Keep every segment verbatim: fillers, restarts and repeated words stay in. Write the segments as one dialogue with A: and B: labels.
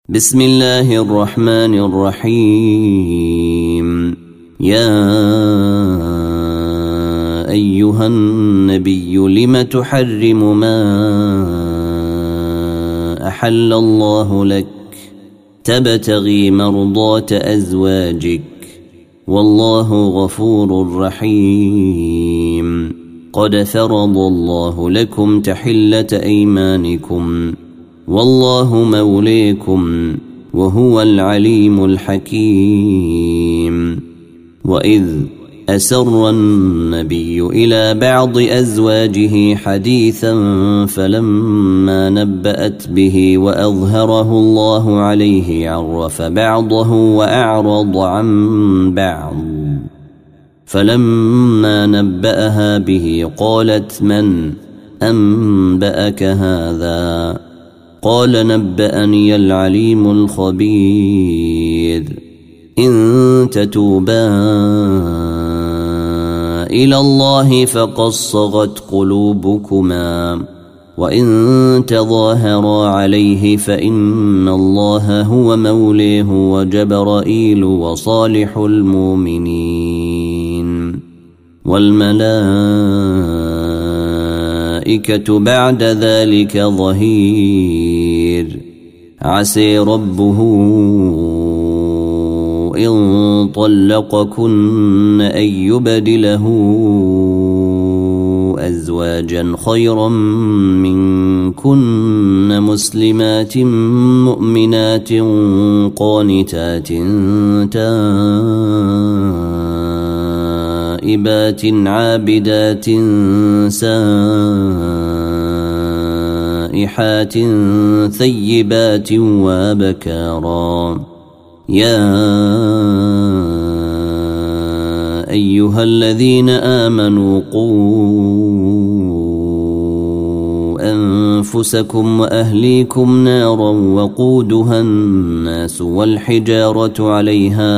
A: بسم الله الرحمن الرحيم. يا أيها النبي لم تحرم ما أحل الله لك تبتغي مرضات أزواجك والله غفور رحيم. قد فرض الله لكم تحلة أيمانكم والله موليكم وهو العليم الحكيم. وإذ أسر النبي إلى بعض أزواجه حديثا فلما نبأت به وأظهره الله عليه عرف بعضه وأعرض عن بعض. فلما نبأها به قالت من أنبأك هذا؟ قال نبأني العليم الخبير. إن تتوبا إلى الله فقد صغت قلوبكما وإن تظاهرا عليه فإن الله هو موليه وجبرائيل وصالح المؤمنين والملائكة بعد ذلك ظهير. عسى ربه إن طلقكن أن يبدله أزواجا خيرا منكن مسلمات مؤمنات قانتات تائبات عابدات سائحات ثيبات وابكارا. يا أيها الذين آمنوا قوا أنفسكم وأهليكم نارا وقودها الناس والحجارة عليها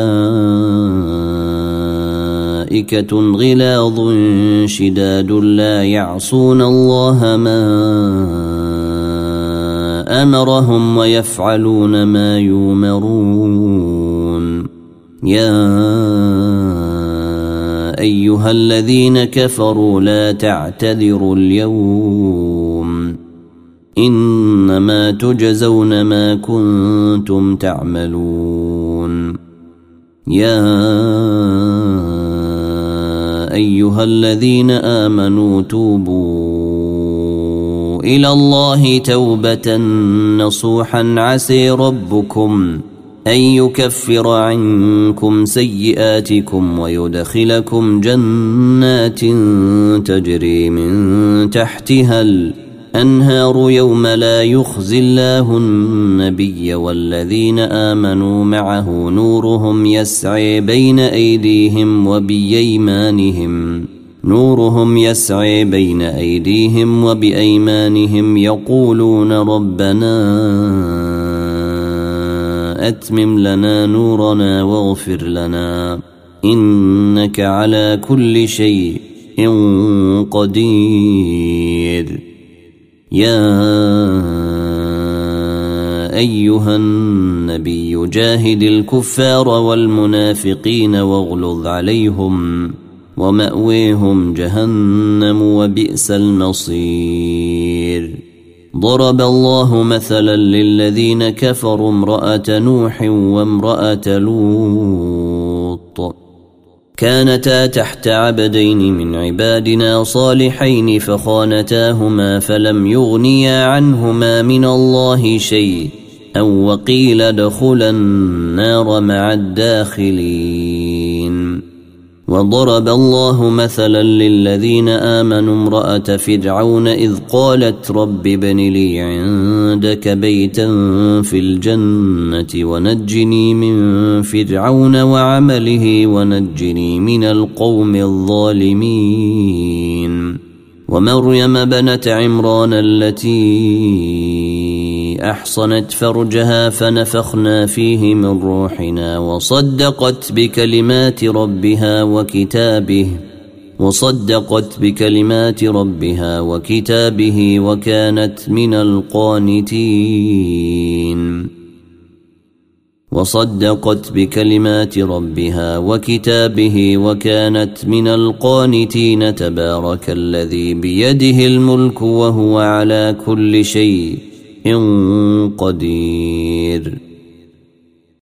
A: ملائكة غلاظ شداد لا يعصون الله ما أمرهم ويفعلون ما يؤمرون. يا أيها الذين كفروا لا تعتذروا اليوم إنما تجزون ما كنتم تعملون. يا أيها الذين آمنوا توبوا إلى الله توبة نصوحا عسى ربكم أن يكفر عنكم سيئاتكم ويدخلكم جنات تجري من تحتها الأنهار يوم لا يخزي الله النبي والذين آمنوا معه نورهم يسعي بين أيديهم وبأيمانهم نورهم يسعي بين أيديهم وبأيمانهم يقولون ربنا أتمم لنا نورنا واغفر لنا إنك على كل شيء قدير. يا أيها النبي جاهد الكفار والمنافقين واغلظ عليهم ومأويهم جهنم وبئس المصير. ضرب الله مثلا للذين كفروا امرأة نوح وامرأة لوط كانتا تحت عبدين من عبادنا صالحين فخانتاهما فلم يغنيا عنهما من الله شيء أو وقيل ادخلا النار مع الداخلين. وضرب الله مثلا للذين آمنوا امرأة فرعون إذ قالت رب ابن لي عندك بيتا في الجنة ونجني من فرعون وعمله ونجني من القوم الظالمين. ومريم بنت عمران التي أحصنت فرجها فنفخنا فيه من روحنا وصدقت بكلمات ربها وكتابه وصدقت بكلمات ربها وكتابه وكانت من القانتين. وصدقت بكلمات ربها وكتابه وكانت من القانتين. تبارك الذي بيده الملك وهو على كل شيء قدير.